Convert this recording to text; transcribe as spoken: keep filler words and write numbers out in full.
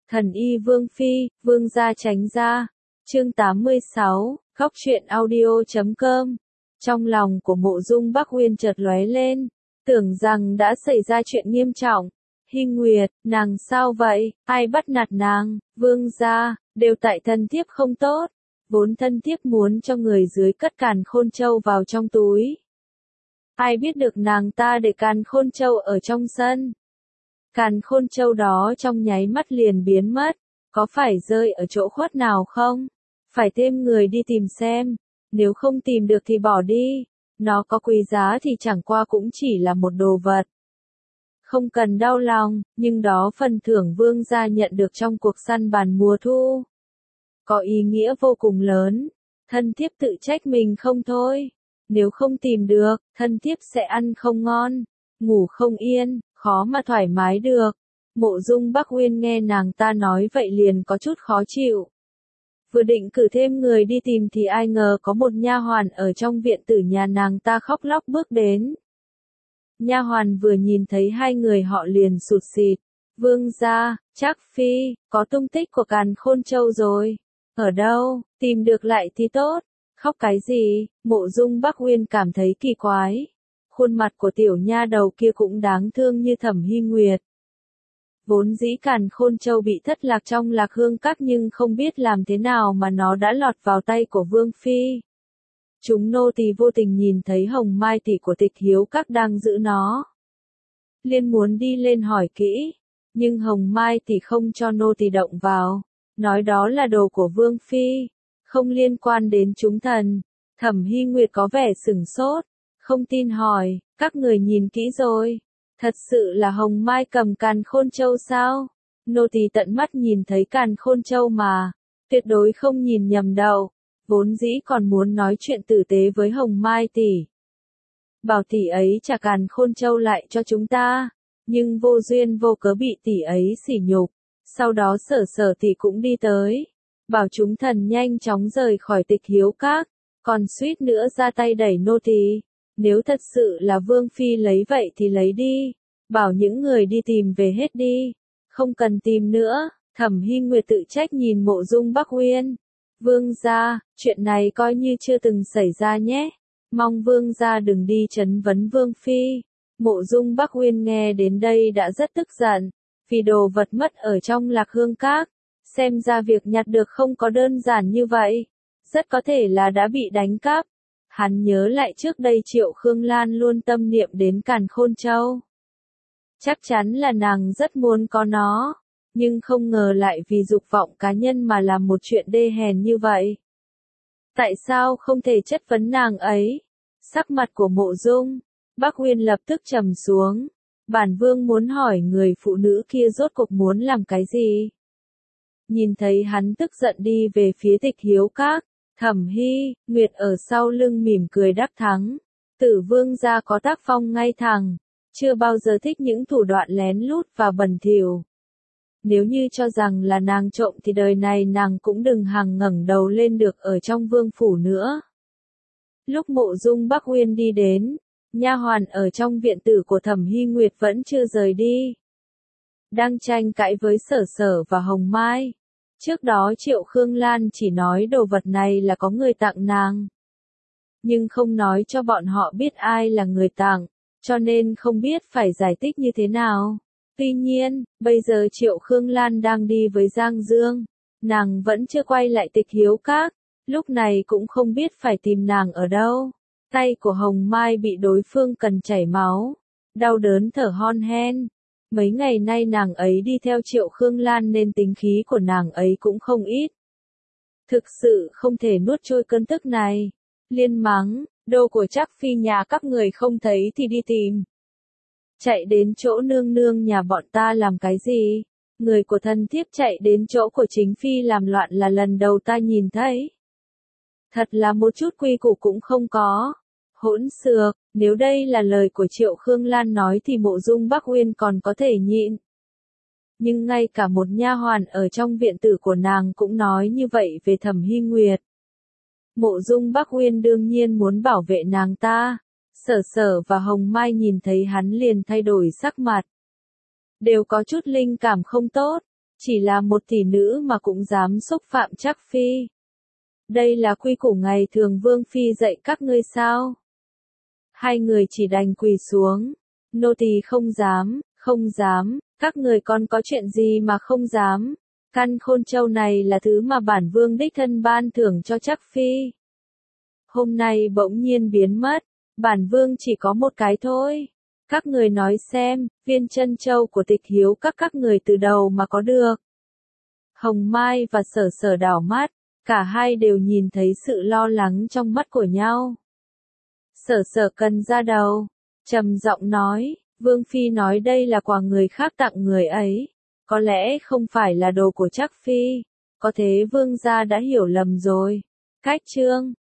Thần y Vương Phi, Vương gia tránh ra. Chương tám mươi sáu, Góc truyện audio chấm com. Trong lòng của Mộ Dung Bắc Uyên chợt lóe lên, tưởng rằng đã xảy ra chuyện nghiêm trọng. Hy Nguyệt, nàng sao vậy? Ai bắt nạt nàng? Vương gia, đều tại thân thiếp không tốt. Vốn thân thiếp muốn cho người dưới cất Càn Khôn Châu vào trong túi. Ai biết được nàng ta để Càn Khôn Châu ở trong sân. Càn Khôn Châu đó trong nháy mắt liền biến mất, có phải rơi ở chỗ khuất nào không? Phải thêm người đi tìm xem, nếu không tìm được thì bỏ đi, nó có quý giá thì chẳng qua cũng chỉ là một đồ vật. Không cần đau lòng, nhưng đó phần thưởng vương gia nhận được trong cuộc săn bắn mùa thu. Có ý nghĩa vô cùng lớn, thân thiếp tự trách mình không thôi. Nếu không tìm được, thân thiếp sẽ ăn không ngon, ngủ không yên, khó mà thoải mái được. Mộ Dung Bắc Uyên nghe nàng ta nói vậy liền có chút khó chịu. Vừa định cử thêm người đi tìm thì ai ngờ có một nha hoàn ở trong viện tử nhà nàng ta khóc lóc bước đến. Nha hoàn vừa nhìn thấy hai người họ liền sụt sịt. Vương gia, Trác Phi, có tung tích của Càn Khôn Châu rồi. Ở đâu, tìm được lại thì tốt. Khóc cái gì? Mộ Dung Bắc Uyên cảm thấy kỳ quái. Khuôn mặt của tiểu nha đầu kia cũng đáng thương như Thẩm Hy Nguyệt. Vốn dĩ Càn Khôn Châu bị thất lạc trong Lạc Hương Các nhưng không biết làm thế nào mà nó đã lọt vào tay của Vương Phi. Chúng nô tỳ vô tình nhìn thấy Hồng Mai tỷ của Tịch Hiếu Các đang giữ nó. Liên muốn đi lên hỏi kỹ, nhưng Hồng Mai tỷ không cho nô tỳ động vào, nói đó là đồ của Vương Phi, không liên quan đến chúng thần. Thẩm Hy Nguyệt có vẻ sửng sốt, không tin hỏi, các người nhìn kỹ rồi, thật sự là Hồng Mai cầm Càn Khôn Châu sao? Nô tỳ tận mắt nhìn thấy Càn Khôn Châu mà, tuyệt đối không nhìn nhầm đâu. Vốn dĩ còn muốn nói chuyện tử tế với Hồng Mai tỷ, bảo tỷ ấy trả Càn Khôn Châu lại cho chúng ta, nhưng vô duyên vô cớ bị tỷ ấy sỉ nhục. Sau đó Sở Sở tỷ cũng đi tới, bảo chúng thần nhanh chóng rời khỏi Tịch Hiếu Các, còn suýt nữa ra tay đẩy nô tỳ. Nếu thật sự là Vương Phi lấy vậy thì lấy đi, bảo những người đi tìm về hết đi, không cần tìm nữa. Thẩm Hy Nguyệt tự trách nhìn Mộ Dung Bắc Uyên. Vương gia, chuyện này coi như chưa từng xảy ra nhé, mong vương gia đừng đi trấn vấn Vương Phi. Mộ Dung Bắc Uyên nghe đến đây đã rất tức giận, vì đồ vật mất ở trong Lạc Hương Các, xem ra việc nhặt được không có đơn giản như vậy, rất có thể là đã bị đánh cắp. Hắn nhớ lại trước đây Triệu Khương Lan luôn tâm niệm đến Càn Khôn Châu. Chắc chắn là nàng rất muốn có nó, nhưng không ngờ lại vì dục vọng cá nhân mà làm một chuyện đê hèn như vậy. Tại sao không thể chất vấn nàng ấy? Sắc mặt của Mộ Dung Bắc Uyên lập tức trầm xuống. Bản vương muốn hỏi người phụ nữ kia rốt cuộc muốn làm cái gì? Nhìn thấy hắn tức giận đi về phía Tịch Hiếu Các, Thẩm Hy Nguyệt ở sau lưng mỉm cười đắc thắng. Tử vương gia có tác phong ngay thẳng, chưa bao giờ thích những thủ đoạn lén lút và bẩn thỉu. Nếu như cho rằng là nàng trộm thì đời này nàng cũng đừng hằng ngẩng đầu lên được ở trong vương phủ nữa. Lúc Mộ Dung Bắc Uyên đi đến, nha hoàn ở trong viện tử của Thẩm Hy Nguyệt vẫn chưa rời đi. Đang tranh cãi với Sở Sở và Hồng Mai. Trước đó Triệu Khương Lan chỉ nói đồ vật này là có người tặng nàng, nhưng không nói cho bọn họ biết ai là người tặng, cho nên không biết phải giải thích như thế nào. Tuy nhiên, bây giờ Triệu Khương Lan đang đi với Giang Dương, nàng vẫn chưa quay lại Tịch Hiếu Các, lúc này cũng không biết phải tìm nàng ở đâu. Tay của Hồng Mai bị đối phương cần chảy máu, đau đớn thở hon hen. Mấy ngày nay nàng ấy đi theo Triệu Khương Lan nên tính khí của nàng ấy cũng không ít. Thực sự không thể nuốt trôi cơn tức này. Liên mắng, đồ của Trác Phi nhà các người không thấy thì đi tìm. Chạy đến chỗ nương nương nhà bọn ta làm cái gì? Người của thân thiếp chạy đến chỗ của chính phi làm loạn là lần đầu ta nhìn thấy. Thật là một chút quy củ cũng không có. Hỗn xược, nếu đây là lời của Triệu Khương Lan nói thì Mộ Dung Bắc Uyên còn có thể nhịn. Nhưng ngay cả một nha hoàn ở trong viện tử của nàng cũng nói như vậy về Thẩm Hy Nguyệt. Mộ Dung Bắc Uyên đương nhiên muốn bảo vệ nàng ta. Sở Sở và Hồng Mai nhìn thấy hắn liền thay đổi sắc mặt. Đều có chút linh cảm không tốt. Chỉ là một tỷ nữ mà cũng dám xúc phạm Trác Phi. Đây là quy củ ngày thường Vương Phi dạy các ngươi sao? Hai người chỉ đành quỳ xuống. Nô tỳ không dám, không dám, các người còn có chuyện gì mà không dám? Căn khôn châu này là thứ mà bản vương đích thân ban thưởng cho Trác Phi. Hôm nay bỗng nhiên biến mất, bản vương chỉ có một cái thôi. Các người nói xem, viên chân châu của Tịch Hiếu các các người từ đầu mà có được. Hồng Mai và Sở Sở đảo mắt, cả hai đều nhìn thấy sự lo lắng trong mắt của nhau. Sở Sở cần ra đầu, trầm giọng nói, Vương Phi nói đây là quà người khác tặng người ấy, có lẽ không phải là đồ của Trác Phi, có thế vương gia đã hiểu lầm rồi. Cách chương